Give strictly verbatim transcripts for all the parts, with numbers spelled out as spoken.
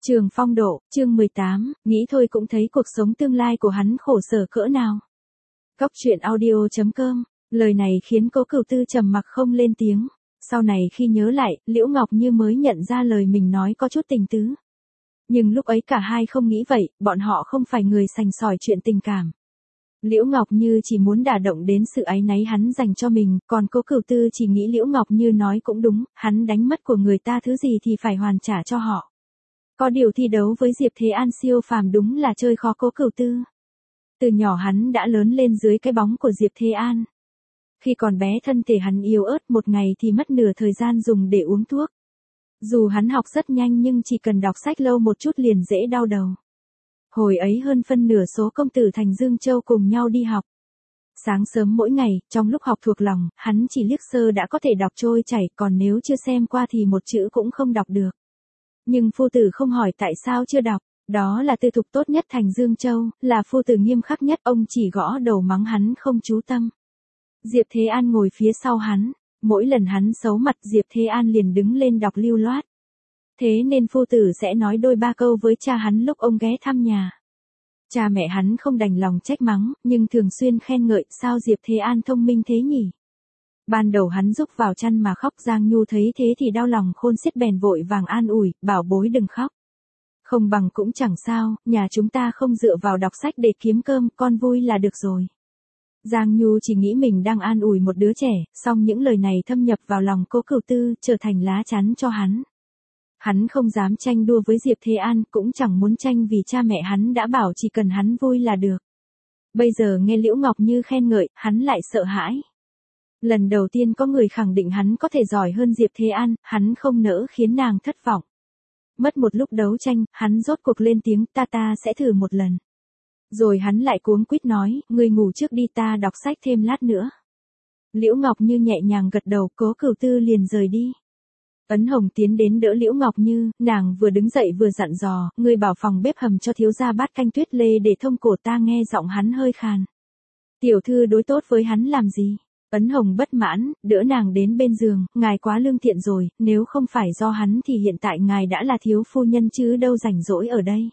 Trường Phong Độ, chương mười tám, nghĩ thôi cũng thấy cuộc sống tương lai của hắn khổ sở cỡ nào. Góc truyện audio chấm com, lời này khiến Cố Cửu Tư trầm mặc không lên tiếng. Sau này khi nhớ lại, Liễu Ngọc Như mới nhận ra lời mình nói có chút tình tứ. Nhưng lúc ấy cả hai không nghĩ vậy, bọn họ không phải người sành sỏi chuyện tình cảm. Liễu Ngọc Như chỉ muốn đả động đến sự áy náy hắn dành cho mình, còn Cố Cửu Tư chỉ nghĩ Liễu Ngọc Như nói cũng đúng, hắn đánh mất của người ta thứ gì thì phải hoàn trả cho họ. Có điều thi đấu với Diệp Thế An siêu phàm đúng là chơi khó Cố Cửu Tư. Từ nhỏ hắn đã lớn lên dưới cái bóng của Diệp Thế An. Khi còn bé thân thể hắn yếu ớt, một ngày thì mất nửa thời gian dùng để uống thuốc. Dù hắn học rất nhanh nhưng chỉ cần đọc sách lâu một chút liền dễ đau đầu. Hồi ấy hơn phân nửa số công tử thành Dương Châu cùng nhau đi học. Sáng sớm mỗi ngày, trong lúc học thuộc lòng, hắn chỉ liếc sơ đã có thể đọc trôi chảy, còn nếu chưa xem qua thì một chữ cũng không đọc được. Nhưng phu tử không hỏi tại sao chưa đọc, đó là tư thục tốt nhất thành Dương Châu, là phu tử nghiêm khắc nhất, ông chỉ gõ đầu mắng hắn không chú tâm. Diệp Thế An ngồi phía sau hắn, mỗi lần hắn xấu mặt Diệp Thế An liền đứng lên đọc lưu loát. Thế nên phu tử sẽ nói đôi ba câu với cha hắn lúc ông ghé thăm nhà. Cha mẹ hắn không đành lòng trách mắng, nhưng thường xuyên khen ngợi sao Diệp Thế An thông minh thế nhỉ. Ban đầu hắn rúc vào chăn mà khóc, Giang Nhu thấy thế thì đau lòng khôn xiết bèn vội vàng an ủi, bảo bối đừng khóc. Không bằng cũng chẳng sao, nhà chúng ta không dựa vào đọc sách để kiếm cơm, con vui là được rồi. Giang Nhu chỉ nghĩ mình đang an ủi một đứa trẻ, song những lời này thâm nhập vào lòng Cố Cửu Tư, trở thành lá chắn cho hắn. Hắn không dám tranh đua với Diệp Thế An, cũng chẳng muốn tranh vì cha mẹ hắn đã bảo chỉ cần hắn vui là được. Bây giờ nghe Liễu Ngọc Như khen ngợi, hắn lại sợ hãi. Lần đầu tiên có người khẳng định hắn có thể giỏi hơn Diệp Thế An, hắn không nỡ khiến nàng thất vọng. Mất một lúc đấu tranh, hắn rốt cuộc lên tiếng, ta ta sẽ thử một lần. Rồi hắn lại cuống quýt nói, ngươi ngủ trước đi, ta đọc sách thêm lát nữa. Liễu Ngọc Như nhẹ nhàng gật đầu, Cố Cửu Tư liền rời đi. Ấn Hồng tiến đến đỡ Liễu Ngọc Như, nàng vừa đứng dậy vừa dặn dò, ngươi bảo phòng bếp hầm cho thiếu gia bát canh tuyết lê để thông cổ, ta nghe giọng hắn hơi khàn. Tiểu thư đối tốt với hắn làm gì? Ấn Hồng bất mãn, đỡ nàng đến bên giường, ngài quá lương thiện rồi, nếu không phải do hắn thì hiện tại ngài đã là thiếu phu nhân chứ đâu rảnh rỗi ở đây.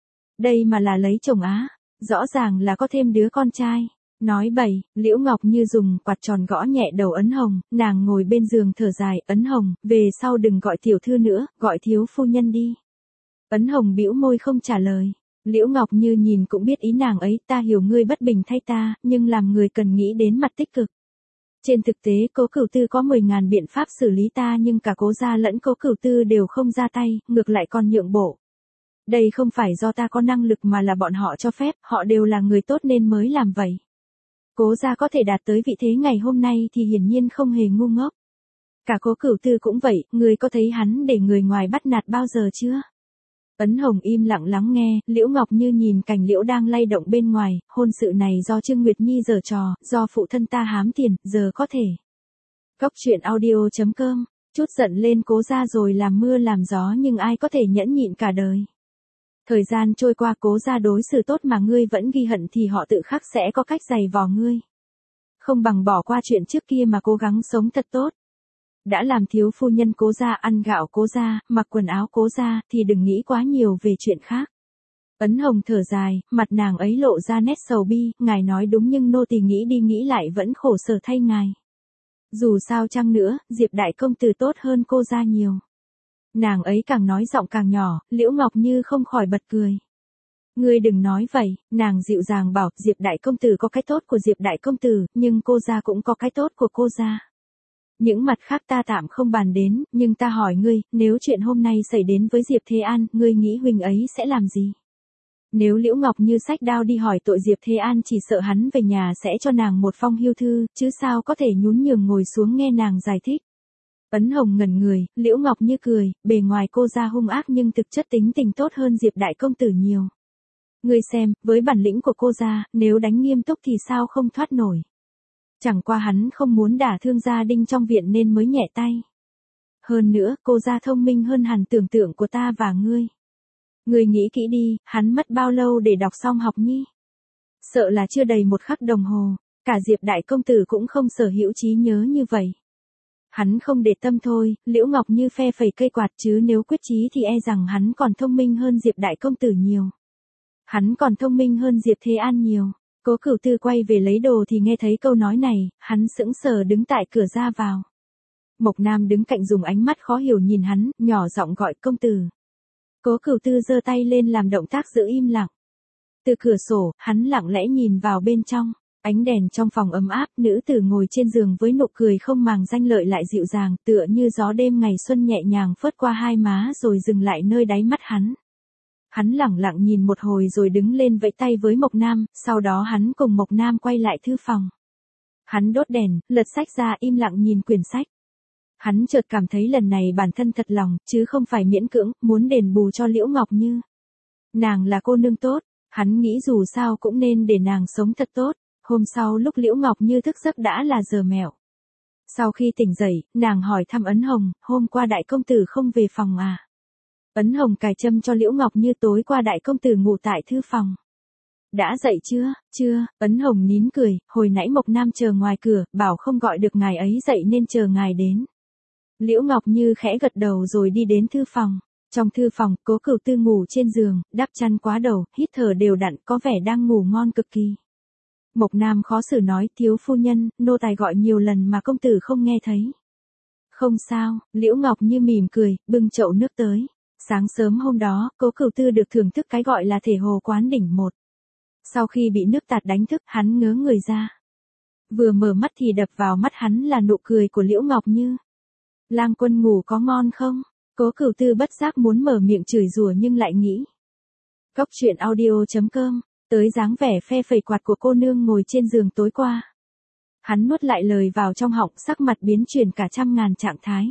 Đây mà là lấy chồng á, rõ ràng là có thêm đứa con trai. Nói bậy, Liễu Ngọc Như dùng quạt tròn gõ nhẹ đầu Ấn Hồng, nàng ngồi bên giường thở dài, Ấn Hồng, về sau đừng gọi tiểu thư nữa, gọi thiếu phu nhân đi. Ấn Hồng bĩu môi không trả lời. Liễu Ngọc Như nhìn cũng biết ý nàng ấy, ta hiểu ngươi bất bình thay ta, nhưng làm người cần nghĩ đến mặt tích cực. Trên thực tế Cố Cửu Tư có mười ngàn biện pháp xử lý ta nhưng cả Cố gia lẫn Cố Cửu Tư đều không ra tay, ngược lại còn nhượng bộ. Đây không phải do ta có năng lực mà là bọn họ cho phép, họ đều là người tốt nên mới làm vậy. Cố gia có thể đạt tới vị thế ngày hôm nay thì hiển nhiên không hề ngu ngốc. Cả Cố Cửu Tư cũng vậy, ngươi có thấy hắn để người ngoài bắt nạt bao giờ chưa? Ấn Hồng im lặng lắng nghe, Liễu Ngọc Như nhìn cành liễu đang lay động bên ngoài, hôn sự này do Trương Nguyệt Nhi giở trò, do phụ thân ta hám tiền, giờ có thể. Góc truyện audio chấm com, chút giận lên Cố gia rồi làm mưa làm gió nhưng ai có thể nhẫn nhịn cả đời. Thời gian trôi qua, Cố gia đối xử tốt mà ngươi vẫn ghi hận thì họ tự khắc sẽ có cách giày vò ngươi. Không bằng bỏ qua chuyện trước kia mà cố gắng sống thật tốt. Đã làm thiếu phu nhân Cố gia, ăn gạo Cố gia, mặc quần áo Cố gia, thì đừng nghĩ quá nhiều về chuyện khác. Ấn Hồng thở dài, mặt nàng ấy lộ ra nét sầu bi, ngài nói đúng nhưng nô tỳ nghĩ đi nghĩ lại vẫn khổ sở thay ngài. Dù sao chăng nữa, Diệp đại công tử tốt hơn cô gia nhiều. Nàng ấy càng nói giọng càng nhỏ, Liễu Ngọc Như không khỏi bật cười. Ngươi đừng nói vậy, nàng dịu dàng bảo, Diệp đại công tử có cái tốt của Diệp đại công tử, nhưng cô gia cũng có cái tốt của cô gia. Những mặt khác ta tạm không bàn đến, nhưng ta hỏi ngươi, nếu chuyện hôm nay xảy đến với Diệp Thế An, ngươi nghĩ huynh ấy sẽ làm gì? Nếu Liễu Ngọc Như xách đao đi hỏi tội Diệp Thế An chỉ sợ hắn về nhà sẽ cho nàng một phong hưu thư, chứ sao có thể nhún nhường ngồi xuống nghe nàng giải thích. Ấn Hồng ngẩn người, Liễu Ngọc Như cười, bề ngoài cô gia hung ác nhưng thực chất tính tình tốt hơn Diệp đại công tử nhiều. Ngươi xem, với bản lĩnh của cô gia, nếu đánh nghiêm túc thì sao không thoát nổi. Chẳng qua hắn không muốn đả thương gia đình trong viện nên mới nhẹ tay. Hơn nữa, cô gia thông minh hơn hẳn tưởng tượng của ta và ngươi. Ngươi nghĩ kỹ đi, hắn mất bao lâu để đọc xong học nhi? Sợ là chưa đầy một khắc đồng hồ, cả Diệp đại công tử cũng không sở hữu trí nhớ như vậy. Hắn không để tâm thôi, Liễu Ngọc Như phe phẩy cây quạt chứ nếu quyết chí thì e rằng hắn còn thông minh hơn Diệp đại công tử nhiều. Hắn còn thông minh hơn Diệp Thế An nhiều. Cố Cửu Tư quay về lấy đồ thì nghe thấy câu nói này, hắn sững sờ đứng tại cửa ra vào. Mộc Nam đứng cạnh dùng ánh mắt khó hiểu nhìn hắn, nhỏ giọng gọi công tử. Cố Cửu Tư giơ tay lên làm động tác giữ im lặng. Từ cửa sổ, hắn lặng lẽ nhìn vào bên trong. Ánh đèn trong phòng ấm áp, nữ tử ngồi trên giường với nụ cười không màng danh lợi lại dịu dàng, tựa như gió đêm ngày xuân nhẹ nhàng phớt qua hai má rồi dừng lại nơi đáy mắt hắn. Hắn lẳng lặng nhìn một hồi rồi đứng lên vẫy tay với Mộc Nam, sau đó hắn cùng Mộc Nam quay lại thư phòng. Hắn đốt đèn, lật sách ra im lặng nhìn quyển sách. Hắn chợt cảm thấy lần này bản thân thật lòng, chứ không phải miễn cưỡng, muốn đền bù cho Liễu Ngọc Như. Nàng là cô nương tốt, hắn nghĩ dù sao cũng nên để nàng sống thật tốt. Hôm sau lúc Liễu Ngọc Như thức giấc đã là giờ mẹo. Sau khi tỉnh dậy, nàng hỏi thăm Ấn Hồng, hôm qua đại công tử không về phòng à? Ấn Hồng cài châm cho Liễu Ngọc Như tối qua đại công tử ngủ tại thư phòng. Đã dậy chưa? Chưa, Ấn Hồng nín cười, hồi nãy Mộc Nam chờ ngoài cửa, bảo không gọi được ngài ấy dậy nên chờ ngài đến. Liễu Ngọc Như khẽ gật đầu rồi đi đến thư phòng. Trong thư phòng, Cố Cửu Tư ngủ trên giường, đắp chăn quá đầu, hít thở đều đặn, có vẻ đang ngủ ngon cực kỳ. Mộc Nam khó xử nói, thiếu phu nhân, nô tài gọi nhiều lần mà công tử không nghe thấy. Không sao, Liễu Ngọc Như mỉm cười, bưng chậu nước tới. Sáng sớm hôm đó, Cố Cửu Tư được thưởng thức cái gọi là thể hồ quán đỉnh một. Sau khi bị nước tạt đánh thức, hắn ngớ người ra. Vừa mở mắt thì đập vào mắt hắn là nụ cười của Liễu Ngọc Như. Lang quân ngủ có ngon không? Cố Cửu Tư bất giác muốn mở miệng chửi rủa nhưng lại nghĩ. Cốc truyện audio chấm com, tới dáng vẻ phe phẩy quạt của cô nương ngồi trên giường tối qua. Hắn nuốt lại lời vào trong họng, sắc mặt biến chuyển cả trăm ngàn trạng thái.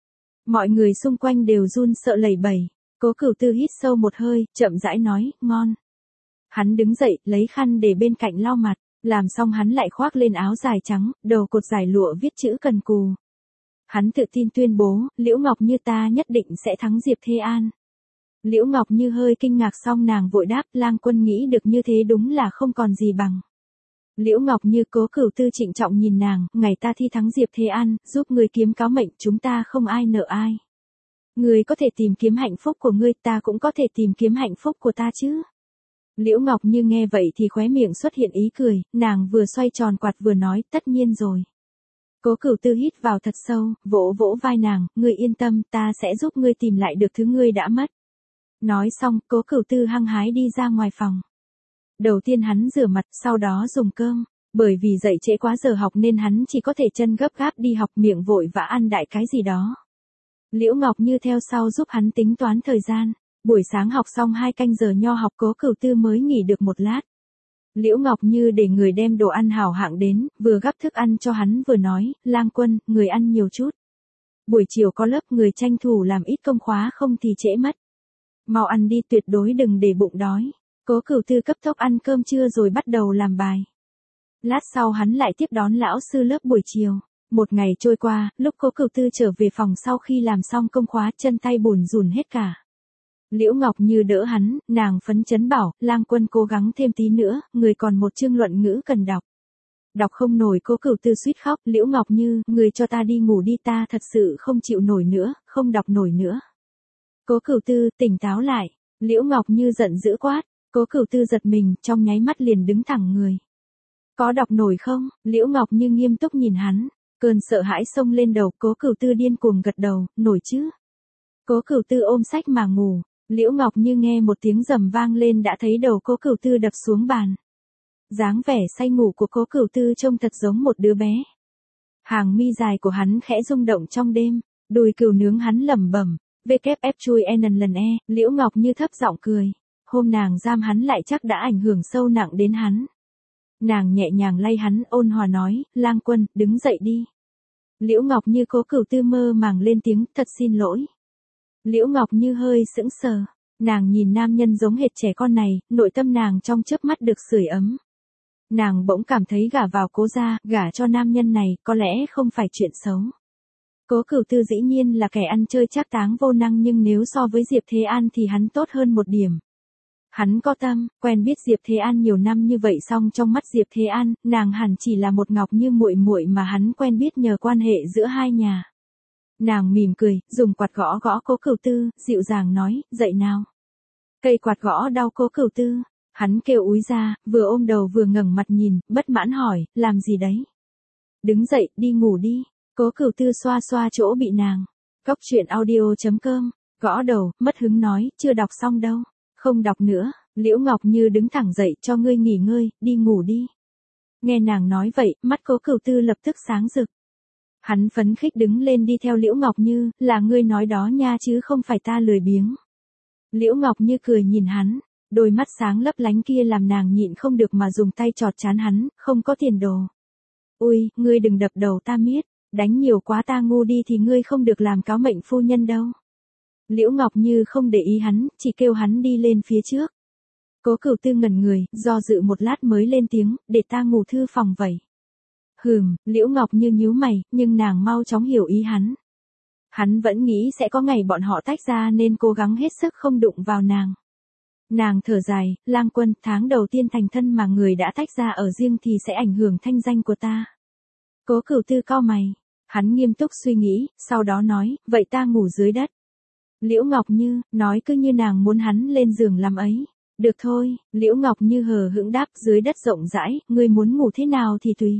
Mọi người xung quanh đều run sợ lẩy bẩy. Cố Cửu Tư hít sâu một hơi, chậm rãi nói, ngon. Hắn đứng dậy, lấy khăn để bên cạnh lau mặt, làm xong hắn lại khoác lên áo dài trắng, đầu cột dài lụa viết chữ cần cù. Hắn tự tin tuyên bố, Liễu Ngọc Như ta nhất định sẽ thắng Diệp Thế An. Liễu Ngọc Như hơi kinh ngạc xong nàng vội đáp, lang quân nghĩ được như thế đúng là không còn gì bằng. Liễu Ngọc Như Cố Cửu Tư trịnh trọng nhìn nàng, ngày ta thi thắng Diệp Thế An, giúp ngươi kiếm cáo mệnh, chúng ta không ai nợ ai. Ngươi có thể tìm kiếm hạnh phúc của ngươi, ta cũng có thể tìm kiếm hạnh phúc của ta chứ. Liễu Ngọc Như nghe vậy thì khóe miệng xuất hiện ý cười, nàng vừa xoay tròn quạt vừa nói, tất nhiên rồi. Cố Cửu Tư hít vào thật sâu, vỗ vỗ vai nàng, ngươi yên tâm, ta sẽ giúp ngươi tìm lại được thứ ngươi đã mất. Nói xong, Cố Cửu Tư hăng hái đi ra ngoài phòng. Đầu tiên hắn rửa mặt, sau đó dùng cơm. Bởi vì dậy trễ quá giờ học nên hắn chỉ có thể chân gấp gáp đi học, miệng vội vã ăn đại cái gì đó. Liễu Ngọc Như theo sau giúp hắn tính toán thời gian. Buổi sáng học xong hai canh giờ nho học, Cố Cửu Tư mới nghỉ được một lát. Liễu Ngọc Như để người đem đồ ăn hảo hạng đến, vừa gắp thức ăn cho hắn vừa nói, lang quân, người ăn nhiều chút. Buổi chiều có lớp, người tranh thủ làm ít công khóa không thì trễ mất. Mau ăn đi, tuyệt đối đừng để bụng đói. Cố Cửu Tư cấp tốc ăn cơm trưa rồi bắt đầu làm bài. Lát sau hắn lại tiếp đón lão sư lớp buổi chiều. Một ngày trôi qua, lúc Cố Cửu Tư trở về phòng sau khi làm xong công khóa, chân tay bùn rùn hết cả. Liễu Ngọc Như đỡ hắn, nàng phấn chấn bảo, lang quân cố gắng thêm tí nữa, người còn một chương luận ngữ cần đọc. Đọc không nổi, Cố Cửu Tư suýt khóc, Liễu Ngọc Như, người cho ta đi ngủ đi, ta thật sự không chịu nổi nữa, không đọc nổi nữa. Cố Cửu Tư, tỉnh táo lại. Liễu Ngọc Như giận dữ quát. Cố Cửu Tư giật mình, trong nháy mắt liền đứng thẳng người. Có đọc nổi không? Liễu Ngọc Như nghiêm túc nhìn hắn. Cơn sợ hãi xông lên đầu, Cố Cửu Tư điên cuồng gật đầu, nổi chứ. Cố Cửu Tư ôm sách mà ngủ. Liễu Ngọc Như nghe một tiếng rầm vang lên đã thấy đầu Cố Cửu Tư đập xuống bàn. Dáng vẻ say ngủ của Cố Cửu Tư trông thật giống một đứa bé. Hàng mi dài của hắn khẽ rung động trong đêm, đùi cừu nướng hắn lẩm bẩm, vê kép ép chui n lần e, Liễu Ngọc Như thấp giọng cười. Hôm nàng giam hắn lại chắc đã ảnh hưởng sâu nặng đến hắn. Nàng nhẹ nhàng lay hắn, ôn hòa nói, lang quân, đứng dậy đi. Liễu Ngọc Như Cố Cửu Tư mơ màng lên tiếng, thật xin lỗi. Liễu Ngọc Như hơi sững sờ, nàng nhìn nam nhân giống hệt trẻ con này, nội tâm nàng trong chớp mắt được sưởi ấm. Nàng bỗng cảm thấy gả vào Cố gia, gả cho nam nhân này, có lẽ không phải chuyện xấu. Cố Cửu Tư dĩ nhiên là kẻ ăn chơi trác táng vô năng nhưng nếu so với Diệp Thế An thì hắn tốt hơn một điểm. Hắn có tâm, quen biết Diệp Thế An nhiều năm như vậy song trong mắt Diệp Thế An, nàng hẳn chỉ là một Ngọc Như muội muội mà hắn quen biết nhờ quan hệ giữa hai nhà. Nàng mỉm cười, dùng quạt gõ gõ Cố Cửu Tư, dịu dàng nói, dậy nào. Cây quạt gõ đau Cố Cửu Tư, hắn kêu úi ra, vừa ôm đầu vừa ngẩng mặt nhìn, bất mãn hỏi, làm gì đấy? Đứng dậy, đi ngủ đi. Cố Cửu Tư xoa xoa chỗ bị nàng. Cốc truyện audio.com, gõ đầu, mất hứng nói, chưa đọc xong đâu. Không đọc nữa, Liễu Ngọc Như đứng thẳng dậy, cho ngươi nghỉ ngơi, đi ngủ đi. Nghe nàng nói vậy, mắt Cố Cửu Tư lập tức sáng rực. Hắn phấn khích đứng lên đi theo Liễu Ngọc Như, là ngươi nói đó nha chứ không phải ta lười biếng. Liễu Ngọc Như cười nhìn hắn, đôi mắt sáng lấp lánh kia làm nàng nhịn không được mà dùng tay chọt trán hắn, không có tiền đồ. Ui, ngươi đừng đập đầu ta miết, đánh nhiều quá ta ngu đi thì ngươi không được làm cáo mệnh phu nhân đâu. Liễu Ngọc Như không để ý hắn, chỉ kêu hắn đi lên phía trước. Cố Cửu Tư ngẩn người, do dự một lát mới lên tiếng, để ta ngủ thư phòng vậy. Hừm, Liễu Ngọc Như nhíu mày, nhưng nàng mau chóng hiểu ý hắn. Hắn vẫn nghĩ sẽ có ngày bọn họ tách ra nên cố gắng hết sức không đụng vào nàng. Nàng thở dài, Lang Quân, tháng đầu tiên thành thân mà người đã tách ra ở riêng thì sẽ ảnh hưởng thanh danh của ta. Cố Cửu Tư cau mày, hắn nghiêm túc suy nghĩ, sau đó nói, vậy ta ngủ dưới đất. Liễu Ngọc Như, nói cứ như nàng muốn hắn lên giường làm ấy. Được thôi, Liễu Ngọc Như hờ hững đáp, dưới đất rộng rãi, ngươi muốn ngủ thế nào thì tùy.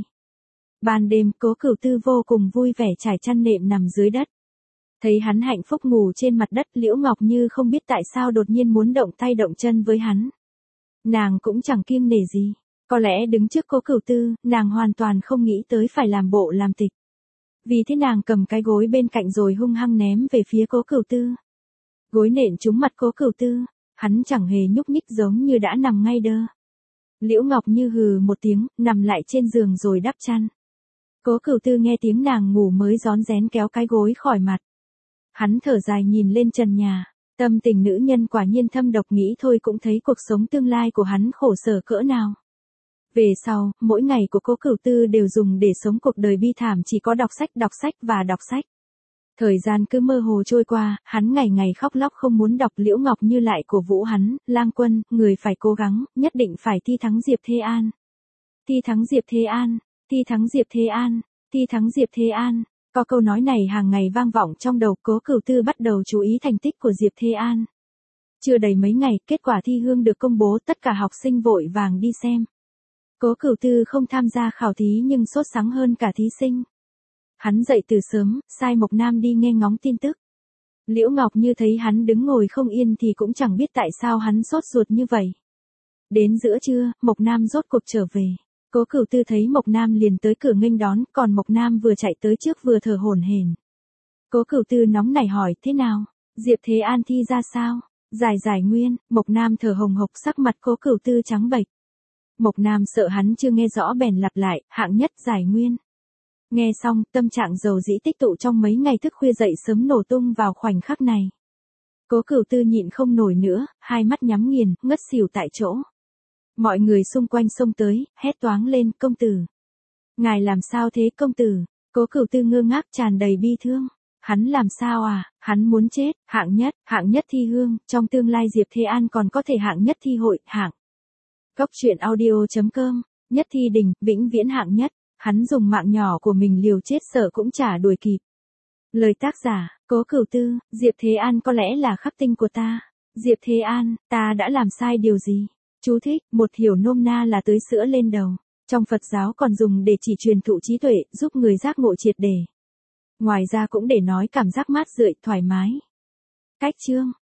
Ban đêm, Cố Cửu Tư vô cùng vui vẻ trải chăn nệm nằm dưới đất. Thấy hắn hạnh phúc ngủ trên mặt đất, Liễu Ngọc Như không biết tại sao đột nhiên muốn động tay động chân với hắn. Nàng cũng chẳng kiêng nể gì. Có lẽ đứng trước Cố Cửu Tư, nàng hoàn toàn không nghĩ tới phải làm bộ làm tịch. Vì thế nàng cầm cái gối bên cạnh rồi hung hăng ném về phía Cố Cửu Tư. Gối nện trúng mặt Cố Cửu Tư, hắn chẳng hề nhúc nhích giống như đã nằm ngay đơ. Liễu Ngọc Như hừ một tiếng, nằm lại trên giường rồi đắp chăn. Cố Cửu Tư nghe tiếng nàng ngủ mới rón rén kéo cái gối khỏi mặt. Hắn thở dài nhìn lên trần nhà, tâm tình nữ nhân quả nhiên thâm độc, nghĩ thôi cũng thấy cuộc sống tương lai của hắn khổ sở cỡ nào. Về sau, mỗi ngày của Cố Cửu Tư đều dùng để sống cuộc đời bi thảm, chỉ có đọc sách, đọc sách và đọc sách. Thời gian cứ mơ hồ trôi qua, hắn ngày ngày khóc lóc không muốn đọc. Liễu Ngọc Như lại cổ vũ hắn, Lang Quân, người phải cố gắng, nhất định phải thi thắng Diệp Thế An. Thi thắng Diệp Thế An, thi thắng Diệp Thế An, thi thắng Diệp Thế An. Có câu nói này hàng ngày vang vọng trong đầu, Cố Cửu Tư bắt đầu chú ý thành tích của Diệp Thế An. Chưa đầy mấy ngày, kết quả thi hương được công bố, tất cả học sinh vội vàng đi xem. Cố Cửu Tư không tham gia khảo thí nhưng sốt sắng hơn cả thí sinh. Hắn dậy từ sớm, sai Mộc Nam đi nghe ngóng tin tức. Liễu Ngọc Như thấy hắn đứng ngồi không yên thì cũng chẳng biết tại sao hắn sốt ruột như vậy. Đến giữa trưa, Mộc Nam rốt cuộc trở về. Cố Cửu Tư thấy Mộc Nam liền tới cửa nghênh đón, còn Mộc Nam vừa chạy tới trước vừa thở hổn hển. Cố Cửu Tư nóng nảy hỏi, thế nào? Diệp Thế An thi ra sao? Giải giải nguyên. Mộc Nam thở hồng hộc, sắc mặt Cố Cửu Tư trắng bệch. Mộc Nam sợ hắn chưa nghe rõ bèn lặp lại, hạng nhất giải nguyên. Nghe xong, tâm trạng dầu dĩ tích tụ trong mấy ngày thức khuya dậy sớm nổ tung vào khoảnh khắc này. Cố Cửu Tư nhịn không nổi nữa, hai mắt nhắm nghiền, ngất xỉu tại chỗ. Mọi người xung quanh xông tới, hét toáng lên, công tử. Ngài làm sao thế công tử? Cố Cửu Tư ngơ ngác tràn đầy bi thương. Hắn làm sao à? Hắn muốn chết, hạng nhất, hạng nhất thi hương, trong tương lai Diệp Thế An còn có thể hạng nhất thi hội, hạng. Cốc truyện audio.com, nhất thi đỉnh, vĩnh viễn hạng nhất. Hắn dùng mạng nhỏ của mình liều chết sợ cũng chả đuổi kịp. Lời tác giả, Cố Cửu Tư, Diệp Thế An có lẽ là khắc tinh của ta. Diệp Thế An, ta đã làm sai điều gì? Chú thích, một hiểu nôm na là tưới sữa lên đầu. Trong Phật giáo còn dùng để chỉ truyền thụ trí tuệ, giúp người giác ngộ triệt để. Ngoài ra cũng để nói cảm giác mát rượi, thoải mái. Cách chương.